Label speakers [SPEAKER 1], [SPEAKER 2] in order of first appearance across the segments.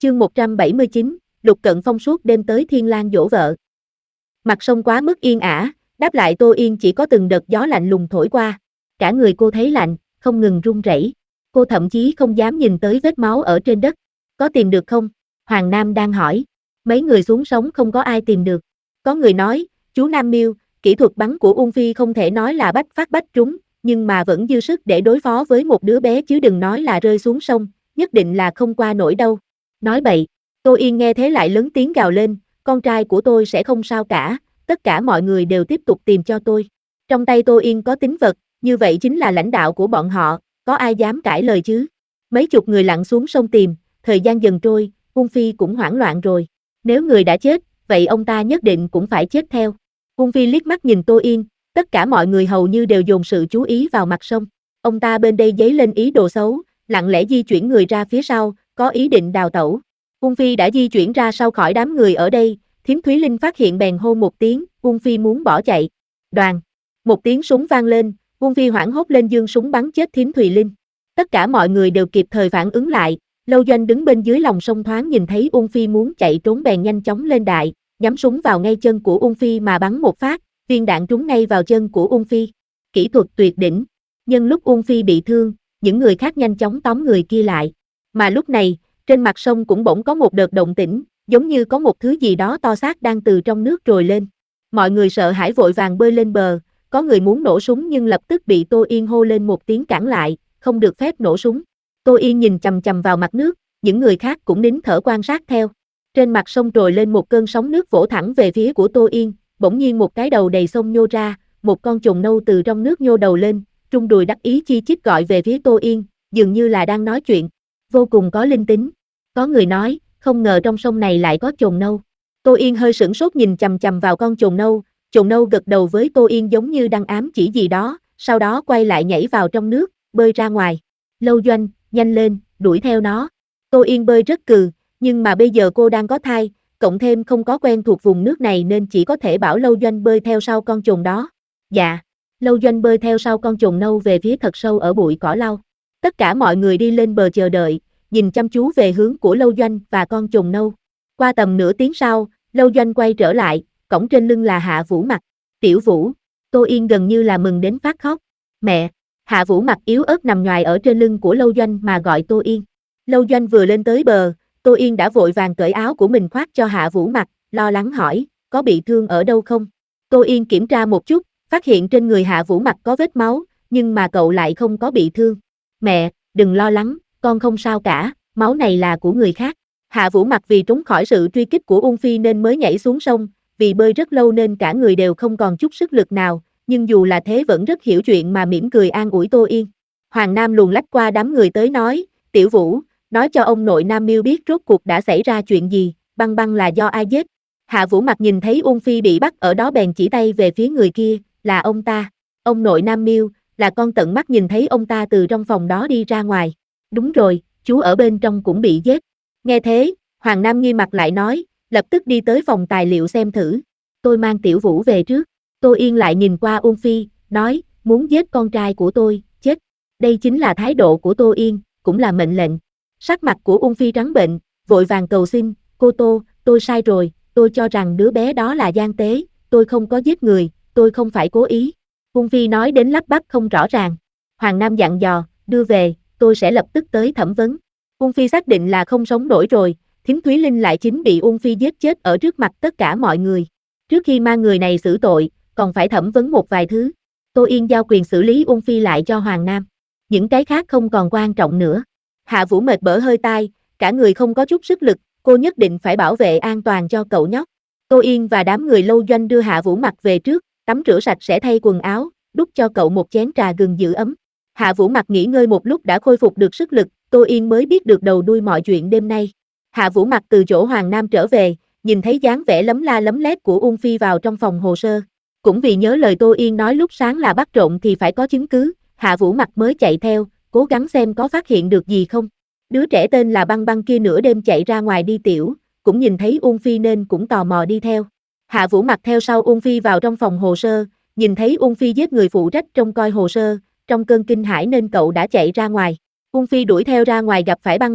[SPEAKER 1] Chương 179, Lục Cận Phong suốt đêm tới Thiên Lang dỗ vợ. Mặt sông quá mức yên ả, đáp lại Tô Yên chỉ có từng đợt gió lạnh lùng thổi qua. Cả người cô thấy lạnh, không ngừng run rẩy. Cô thậm chí không dám nhìn tới vết máu ở trên đất. Có tìm được không? Hoàng Nam đang hỏi. Mấy người xuống sống không có ai tìm được. Có người nói, chú Nam Miêu, kỹ thuật bắn của Ung Phi không thể nói là bách phát bách trúng, nhưng mà vẫn dư sức để đối phó với một đứa bé chứ đừng nói là rơi xuống sông, nhất định là không qua nổi đâu. Nói bậy. Tô Yên nghe thế lại lớn tiếng gào lên, con trai của tôi sẽ không sao cả, tất cả mọi người đều tiếp tục tìm cho tôi. Trong tay Tô Yên có tín vật, như vậy chính là lãnh đạo của bọn họ, có ai dám cãi lời chứ? Mấy chục người lặn xuống sông tìm, thời gian dần trôi, Ung Phi cũng hoảng loạn rồi. Nếu người đã chết, vậy ông ta nhất định cũng phải chết theo. Ung Phi liếc mắt nhìn Tô Yên, tất cả mọi người hầu như đều dồn sự chú ý vào mặt sông. Ông ta bên đây dấy lên ý đồ xấu, lặng lẽ di chuyển người ra phía sau, có ý định đào tẩu. Ung Phi đã di chuyển ra sau khỏi đám người ở đây, Thiếm Thúy Linh phát hiện bèn hô một tiếng, Ung Phi muốn bỏ chạy. Đoàn. Một tiếng súng vang lên, Ung Phi hoảng hốt lên giương súng bắn chết Thiếm Thúy Linh. Tất cả mọi người đều kịp thời phản ứng lại, Lâu Doanh đứng bên dưới lòng sông thoáng nhìn thấy Ung Phi muốn chạy trốn bèn nhanh chóng lên đại, nhắm súng vào ngay chân của Ung Phi mà bắn một phát, viên đạn trúng ngay vào chân của Ung Phi. Kỹ thuật tuyệt đỉnh. Nhân lúc Ung Phi bị thương, những người khác nhanh chóng tóm người kia lại. Mà lúc này, trên mặt sông cũng bỗng có một đợt động tĩnh, giống như có một thứ gì đó to xác đang từ trong nước trồi lên. Mọi người sợ hãi vội vàng bơi lên bờ, có người muốn nổ súng nhưng lập tức bị Tô Yên hô lên một tiếng cản lại, không được phép nổ súng. Tô Yên nhìn chằm chằm vào mặt nước, những người khác cũng nín thở quan sát theo. Trên mặt sông trồi lên một cơn sóng nước vỗ thẳng về phía của Tô Yên, bỗng nhiên một cái đầu đầy sông nhô ra, một con trùng nâu từ trong nước nhô đầu lên, trung đùi đắc ý chi chít gọi về phía Tô Yên, dường như là đang nói chuyện. Vô cùng có linh tính. Có người nói, không ngờ trong sông này lại có trồn nâu. Tô Yên hơi sửng sốt nhìn chằm chằm vào con trồn nâu gật đầu với Tô Yên giống như đang ám chỉ gì đó, sau đó quay lại nhảy vào trong nước, bơi ra ngoài. Lâu Doanh, nhanh lên, đuổi theo nó. Tô Yên bơi rất cừ, nhưng mà bây giờ cô đang có thai, cộng thêm không có quen thuộc vùng nước này nên chỉ có thể bảo Lâu Doanh bơi theo sau con trồn đó. Dạ. Lâu Doanh bơi theo sau con trồn nâu về phía thật sâu ở bụi cỏ lau. Tất cả mọi người đi lên bờ chờ đợi, nhìn chăm chú về hướng của Lâu Doanh và con trồn nâu. Qua tầm nửa tiếng sau, Lâu Doanh quay trở lại, cõng trên lưng là Hạ Vũ Mặc. Tiểu Vũ. Tô Yên gần như là mừng đến phát khóc. Mẹ. Hạ Vũ Mặc yếu ớt nằm nhoài ở trên lưng của Lâu Doanh mà gọi Tô Yên. Lâu Doanh vừa lên tới bờ, Tô Yên đã vội vàng cởi áo của mình khoác cho Hạ Vũ Mặc, lo lắng hỏi, có bị thương ở đâu không? Tô Yên kiểm tra một chút, phát hiện trên người Hạ Vũ Mặc có vết máu, nhưng mà cậu lại không có bị thương. Mẹ, đừng lo lắng, con không sao cả, máu này là của người khác. Hạ Vũ Mặc vì trốn khỏi sự truy kích của Ung Phi nên mới nhảy xuống sông, vì bơi rất lâu nên cả người đều không còn chút sức lực nào, nhưng dù là thế vẫn rất hiểu chuyện mà mỉm cười an ủi Tô Yên. Hoàng Nam luồn lách qua đám người tới nói, Tiểu Vũ, nói cho ông nội Nam Miêu biết rốt cuộc đã xảy ra chuyện gì, Băng Băng là do ai giết. Hạ Vũ Mặc nhìn thấy Ung Phi bị bắt ở đó bèn chỉ tay về phía người kia, là ông ta. Ông nội Nam Miêu, là con tận mắt nhìn thấy ông ta từ trong phòng đó đi ra ngoài. Đúng rồi, chú ở bên trong cũng bị giết. Nghe thế, Hoàng Nam nghi mặt lại nói, lập tức đi tới phòng tài liệu xem thử. Tôi mang Tiểu Vũ về trước. Tô Yên lại nhìn qua Ung Phi, nói, muốn giết con trai của tôi, chết. Đây chính là thái độ của Tô Yên, cũng là mệnh lệnh. Sắc mặt của Ung Phi trắng bệnh, vội vàng cầu xin, cô Tô, tôi sai rồi, tôi cho rằng đứa bé đó là gian tế, tôi không có giết người, tôi không phải cố ý. Ung Phi nói đến lắp bắp không rõ ràng. Hoàng Nam dặn dò, đưa về, tôi sẽ lập tức tới thẩm vấn. Ung Phi xác định là không sống nổi rồi, Thiếm Thúy Linh lại chính bị Ung Phi giết chết ở trước mặt tất cả mọi người. Trước khi mang người này xử tội, còn phải thẩm vấn một vài thứ. Tô Yên giao quyền xử lý Ung Phi lại cho Hoàng Nam. Những cái khác không còn quan trọng nữa. Hạ Vũ mệt bở hơi tai, cả người không có chút sức lực, cô nhất định phải bảo vệ an toàn cho cậu nhóc. Tô Yên và đám người Lâu Doanh đưa Hạ Vũ Mặc về trước, tắm rửa sạch sẽ thay quần áo, đút cho cậu một chén trà gừng giữ ấm. Hạ Vũ Mặc nghỉ ngơi một lúc đã khôi phục được sức lực, Tô Yên mới biết được đầu đuôi mọi chuyện đêm nay. Hạ Vũ Mặc từ chỗ Hoàng Nam trở về, nhìn thấy dáng vẻ lấm la lấm lét của Ung Phi vào trong phòng hồ sơ. Cũng vì nhớ lời Tô Yên nói lúc sáng là bắt trộm thì phải có chứng cứ, Hạ Vũ Mặc mới chạy theo, cố gắng xem có phát hiện được gì không. Đứa trẻ tên là Băng Băng kia nửa đêm chạy ra ngoài đi tiểu, cũng nhìn thấy Ung Phi nên cũng tò mò đi theo. Hạ Vũ Mặc theo sau Ung Phi vào trong phòng hồ sơ, nhìn thấy Ung Phi giết người phụ trách trông coi hồ sơ, trong cơn kinh hãi nên cậu đã chạy ra ngoài. Ung Phi đuổi theo ra ngoài gặp phải Băng Băng,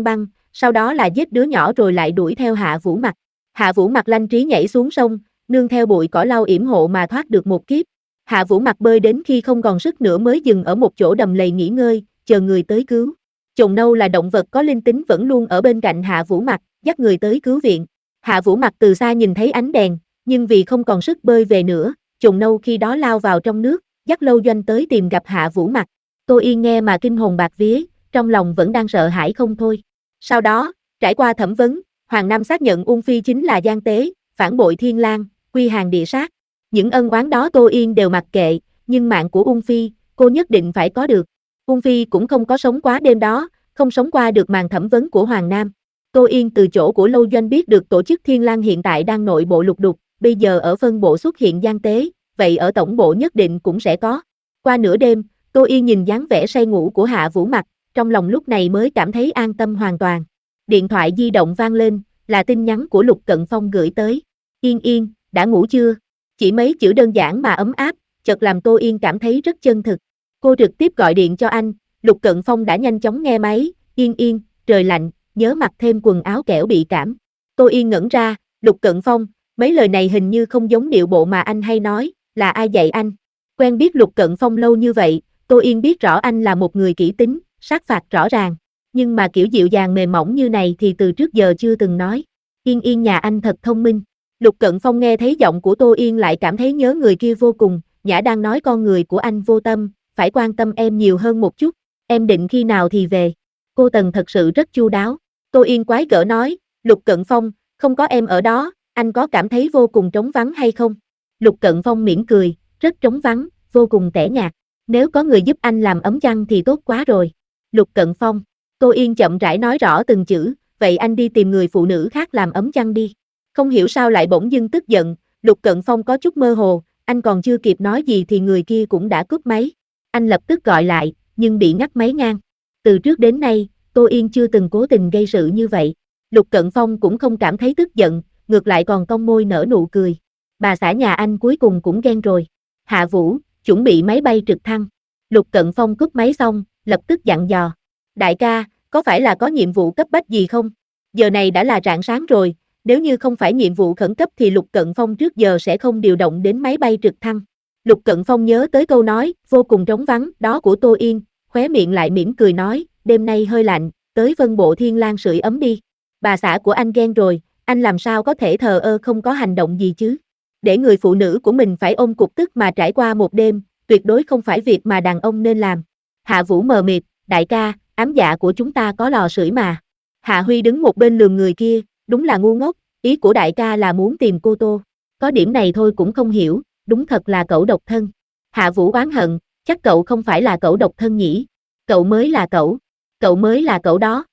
[SPEAKER 1] sau đó là giết đứa nhỏ rồi lại đuổi theo Hạ Vũ Mặc. Hạ Vũ Mặc lanh trí nhảy xuống sông, nương theo bụi cỏ lau yểm hộ mà thoát được một kiếp. Hạ Vũ Mặc bơi đến khi không còn sức nữa mới dừng ở một chỗ đầm lầy nghỉ ngơi, chờ người tới cứu. Chồn nâu là động vật có linh tính vẫn luôn ở bên cạnh Hạ Vũ Mặc, dắt người tới cứu viện. Hạ Vũ Mặc từ xa nhìn thấy ánh đèn, nhưng vì không còn sức bơi về nữa, chồn nâu khi đó lao vào trong nước, dắt Lâu Doanh tới tìm gặp Hạ Vũ Mặc. Tô Yên nghe mà kinh hồn bạt vía, trong lòng vẫn đang sợ hãi không thôi. Sau đó, trải qua thẩm vấn, Hoàng Nam xác nhận Ung Phi chính là gian tế, phản bội Thiên Lang, quy hàng địa sát. Những ân oán đó Tô Yên đều mặc kệ, nhưng mạng của Ung Phi, cô nhất định phải có được. Ung Phi cũng không có sống quá đêm đó, không sống qua được màn thẩm vấn của Hoàng Nam. Tô Yên từ chỗ của Lâu Doanh biết được tổ chức Thiên Lang hiện tại đang nội bộ lục đục, bây giờ ở phân bộ xuất hiện gian tế, vậy ở tổng bộ nhất định cũng sẽ có. Qua nửa đêm, Tô Yên nhìn dáng vẻ say ngủ của Hạ Vũ Mặc, trong lòng lúc này mới cảm thấy an tâm hoàn toàn. Điện thoại di động vang lên, là tin nhắn của Lục Cận Phong gửi tới. Yên Yên, đã ngủ chưa? Chỉ mấy chữ đơn giản mà ấm áp, chợt làm Tô Yên cảm thấy rất chân thực. Cô trực tiếp gọi điện cho anh, Lục Cận Phong đã nhanh chóng nghe máy. Yên Yên, trời lạnh, nhớ mặc thêm quần áo kẻo bị cảm. Tô Yên ngẩn ra, Lục Cận Phong, mấy lời này hình như không giống điệu bộ mà anh hay nói, là ai dạy anh? Quen biết Lục Cận Phong lâu như vậy, Tô Yên biết rõ anh là một người kỹ tính, sát phạt rõ ràng, nhưng mà kiểu dịu dàng mềm mỏng như này thì từ trước giờ chưa từng nói. Yên Yên nhà anh thật thông minh. Lục Cận Phong nghe thấy giọng của Tô Yên lại cảm thấy nhớ người kia vô cùng, Nhã đang nói con người của anh vô tâm, phải quan tâm em nhiều hơn một chút, em định khi nào thì về. Cô Tần thật sự rất chu đáo. Tô Yên quái gở nói, Lục Cận Phong, không có em ở đó, anh có cảm thấy vô cùng trống vắng hay không? Lục Cận Phong mỉm cười, rất trống vắng, vô cùng tẻ nhạt. Nếu có người giúp anh làm ấm chăn thì tốt quá rồi. Lục Cận Phong, Tô Yên chậm rãi nói rõ từng chữ, vậy anh đi tìm người phụ nữ khác làm ấm chăn đi. Không hiểu sao lại bỗng dưng tức giận, Lục Cận Phong có chút mơ hồ, anh còn chưa kịp nói gì thì người kia cũng đã cúp máy. Anh lập tức gọi lại, nhưng bị ngắt máy ngang. Từ trước đến nay, Tô Yên chưa từng cố tình gây sự như vậy. Lục Cận Phong cũng không cảm thấy tức giận, ngược lại còn cong môi nở nụ cười. Bà xã nhà anh cuối cùng cũng ghen rồi. Hạ Vũ, chuẩn bị máy bay trực thăng. Lục Cận Phong cúp máy xong, lập tức dặn dò. Đại ca, có phải là có nhiệm vụ cấp bách gì không? Giờ này đã là rạng sáng rồi, nếu như không phải nhiệm vụ khẩn cấp thì Lục Cận Phong trước giờ sẽ không điều động đến máy bay trực thăng. Lục Cận Phong nhớ tới câu nói, vô cùng trống vắng, đó của Tô Yên, khóe miệng lại mỉm cười nói, đêm nay hơi lạnh, tới phân bộ Thiên Lang sưởi ấm đi. Bà xã của anh ghen rồi, anh làm sao có thể thờ ơ không có hành động gì chứ? Để người phụ nữ của mình phải ôm cục tức mà trải qua một đêm, tuyệt đối không phải việc mà đàn ông nên làm. Hạ Vũ mờ mịt, đại ca, ám dạ của chúng ta có lò sưởi mà. Hạ Huy đứng một bên lườm người kia, đúng là ngu ngốc, ý của đại ca là muốn tìm cô Tô. Có điểm này thôi cũng không hiểu, đúng thật là cẩu độc thân. Hạ Vũ oán hận, chắc cậu không phải là cẩu độc thân nhỉ? Cậu mới là cẩu đó.